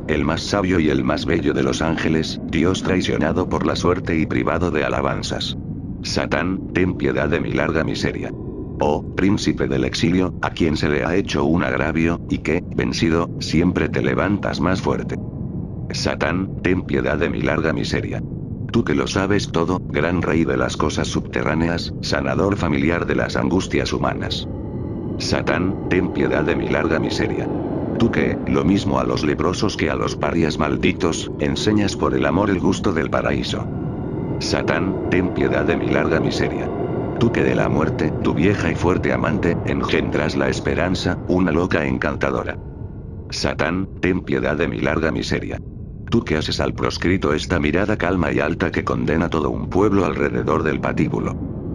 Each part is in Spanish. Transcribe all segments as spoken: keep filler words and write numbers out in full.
el más sabio y el más bello de los ángeles, Dios traicionado por la suerte y privado de alabanzas. Satán, ten piedad de mi larga miseria. Oh, príncipe del exilio, a quien se le ha hecho un agravio, y que, vencido, siempre te levantas más fuerte. Satán, ten piedad de mi larga miseria. Tú que lo sabes todo, gran rey de las cosas subterráneas, sanador familiar de las angustias humanas. Satán, ten piedad de mi larga miseria. Tú que, lo mismo a los leprosos que a los parias malditos, enseñas por el amor el gusto del paraíso. Satán, ten piedad de mi larga miseria. Tú que de la muerte, tu vieja y fuerte amante, engendras la esperanza, una loca encantadora. Satán, ten piedad de mi larga miseria. Tú que haces al proscrito esta mirada calma y alta que condena todo un pueblo alrededor del patíbulo.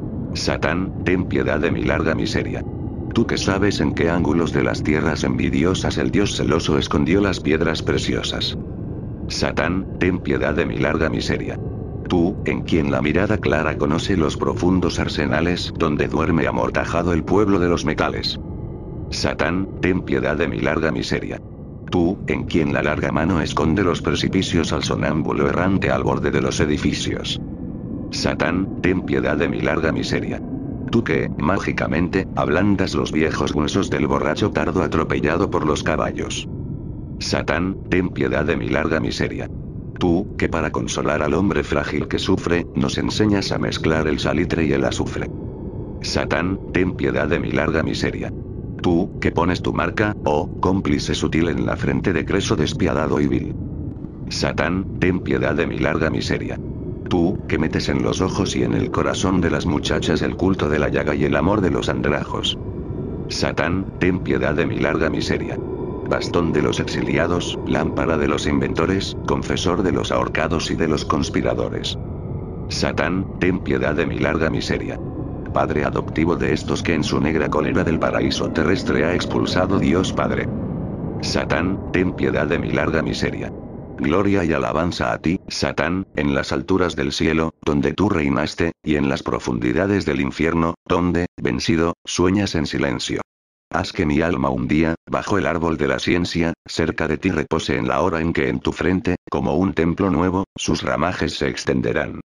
Satán, ten piedad de mi larga miseria. Tú que sabes en qué ángulos de las tierras envidiosas el Dios celoso escondió las piedras preciosas. Satán, ten piedad de mi larga miseria. Tú, en quien la mirada clara conoce los profundos arsenales donde duerme amortajado el pueblo de los metales. Satán, ten piedad de mi larga miseria. Tú, en quien la larga mano esconde los precipicios al sonámbulo errante al borde de los edificios. Satán, ten piedad de mi larga miseria. Tú que, mágicamente, ablandas los viejos huesos del borracho tardo atropellado por los caballos. Satán, ten piedad de mi larga miseria. Tú, que para consolar al hombre frágil que sufre, nos enseñas a mezclar el salitre y el azufre. Satán, ten piedad de mi larga miseria. Tú, que pones tu marca, oh, cómplice sutil en la frente de Creso despiadado y vil. Satán, ten piedad de mi larga miseria. Tú, que metes en los ojos y en el corazón de las muchachas el culto de la llaga y el amor de los andrajos. Satán, ten piedad de mi larga miseria. Bastón de los exiliados, lámpara de los inventores, confesor de los ahorcados y de los conspiradores. Satán, ten piedad de mi larga miseria. Padre adoptivo de estos que en su negra cólera del paraíso terrestre ha expulsado Dios Padre. Satán, ten piedad de mi larga miseria. Gloria y alabanza a ti, Satán, en las alturas del cielo, donde tú reinaste, y en las profundidades del infierno, donde, vencido, sueñas en silencio. Haz que mi alma un día, bajo el árbol de la ciencia, cerca de ti repose en la hora en que en tu frente, como un templo nuevo, sus ramajes se extenderán.